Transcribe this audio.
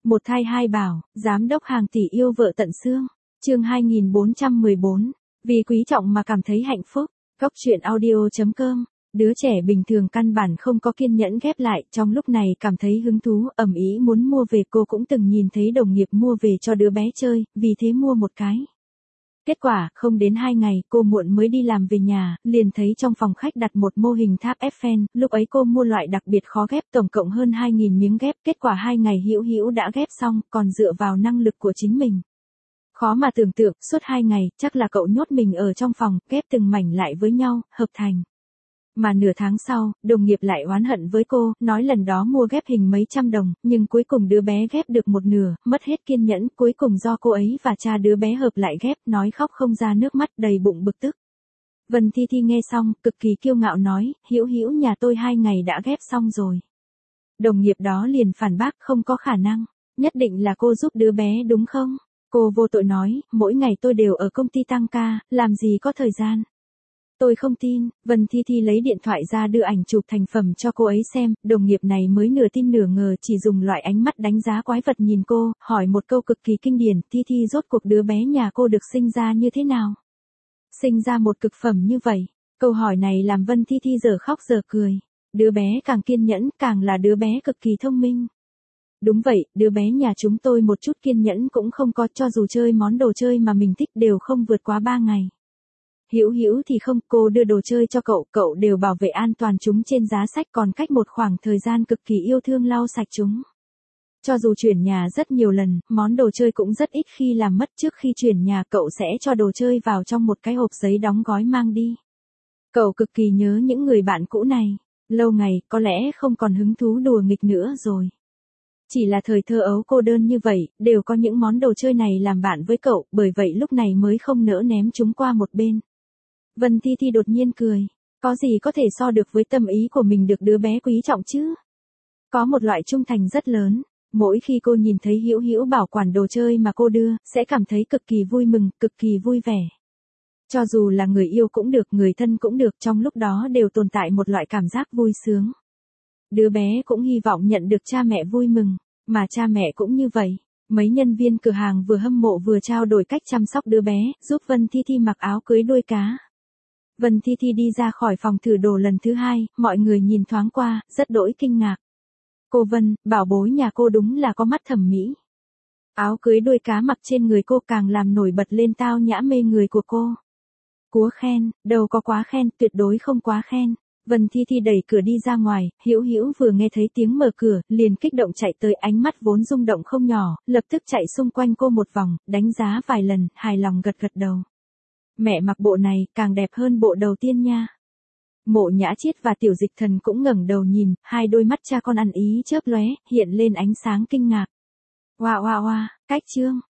Một thai hai bảo, giám đốc hàng tỷ yêu vợ tận xương. Chương 2414. Vì quý trọng mà cảm thấy hạnh phúc. Góc truyện audio.com. Đứa trẻ bình thường căn bản không có kiên nhẫn ghép lại, trong lúc này cảm thấy hứng thú, ầm ĩ muốn mua về. Cô cũng từng nhìn thấy đồng nghiệp mua về cho đứa bé chơi, vì thế mua một cái. Kết quả, không đến 2 ngày, cô muộn mới đi làm về nhà, liền thấy trong phòng khách đặt một mô hình tháp Eiffel, lúc ấy cô mua loại đặc biệt khó ghép, tổng cộng hơn 2.000 miếng ghép, kết quả 2 ngày Hữu Hữu đã ghép xong, còn dựa vào năng lực của chính mình. Khó mà tưởng tượng, suốt 2 ngày, chắc là cậu nhốt mình ở trong phòng, ghép từng mảnh lại với nhau, hợp thành. Mà nửa tháng sau, đồng nghiệp lại oán hận với cô, nói lần đó mua ghép hình mấy trăm đồng, nhưng cuối cùng đứa bé ghép được một nửa, mất hết kiên nhẫn, cuối cùng do cô ấy và cha đứa bé hợp lại ghép, nói khóc không ra nước mắt, đầy bụng bực tức. Vân Thi Thi nghe xong, cực kỳ kiêu ngạo nói, Hữu Hữu nhà tôi 2 ngày đã ghép xong rồi. Đồng nghiệp đó liền phản bác, không có khả năng, nhất định là cô giúp đứa bé đúng không? Cô vô tội nói, mỗi ngày tôi đều ở công ty tăng ca, làm gì có thời gian. Tôi không tin. Vân Thi Thi lấy điện thoại ra đưa ảnh chụp thành phẩm cho cô ấy xem, đồng nghiệp này mới nửa tin nửa ngờ, chỉ dùng loại ánh mắt đánh giá quái vật nhìn cô, hỏi một câu cực kỳ kinh điển, Thi Thi rốt cuộc đứa bé nhà cô được sinh ra như thế nào? Sinh ra một cực phẩm như vậy. Câu hỏi này làm Vân Thi Thi giờ khóc giờ cười. Đứa bé càng kiên nhẫn, càng là đứa bé cực kỳ thông minh. Đúng vậy, đứa bé nhà chúng tôi một chút kiên nhẫn cũng không có, cho dù chơi món đồ chơi mà mình thích đều không vượt quá 3 ngày. Hữu Hữu thì không, cô đưa đồ chơi cho cậu đều bảo vệ an toàn chúng trên giá sách, còn cách một khoảng thời gian cực kỳ yêu thương lau sạch chúng. Cho dù chuyển nhà rất nhiều lần, món đồ chơi cũng rất ít khi làm mất, trước khi chuyển nhà cậu sẽ cho đồ chơi vào trong một cái hộp giấy đóng gói mang đi. Cậu cực kỳ nhớ những người bạn cũ này, lâu ngày có lẽ không còn hứng thú đùa nghịch nữa rồi. Chỉ là thời thơ ấu cô đơn như vậy, đều có những món đồ chơi này làm bạn với cậu, bởi vậy lúc này mới không nỡ ném chúng qua một bên. Vân Thi Thi đột nhiên cười. Có gì có thể so được với tâm ý của mình được đứa bé quý trọng chứ? Có một loại trung thành rất lớn. Mỗi khi cô nhìn thấy Hữu Hữu bảo quản đồ chơi mà cô đưa, sẽ cảm thấy cực kỳ vui mừng, cực kỳ vui vẻ. Cho dù là người yêu cũng được, người thân cũng được, trong lúc đó đều tồn tại một loại cảm giác vui sướng. Đứa bé cũng hy vọng nhận được cha mẹ vui mừng, mà cha mẹ cũng như vậy. Mấy nhân viên cửa hàng vừa hâm mộ vừa trao đổi cách chăm sóc đứa bé, giúp Vân Thi Thi mặc áo cưới đuôi cá. Vân Thi Thi đi ra khỏi phòng thử đồ lần thứ 2, mọi người nhìn thoáng qua, rất đỗi kinh ngạc. Cô Vân, bảo bối nhà cô đúng là có mắt thẩm mỹ. Áo cưới đuôi cá mặc trên người cô càng làm nổi bật lên tao nhã mê người của cô. Cúa khen, đâu có quá khen, tuyệt đối không quá khen. Vân Thi Thi đẩy cửa đi ra ngoài, Hữu Hữu vừa nghe thấy tiếng mở cửa, liền kích động chạy tới, ánh mắt vốn rung động không nhỏ, lập tức chạy xung quanh cô một vòng, đánh giá vài lần, hài lòng gật gật đầu. Mẹ mặc bộ này, càng đẹp hơn bộ đầu tiên nha. Mộ Nhã Chiết và Tiểu Dịch Thần cũng ngẩng đầu nhìn, hai đôi mắt cha con ăn ý chớp lóe, hiện lên ánh sáng kinh ngạc. Oa oa oa, cách chương.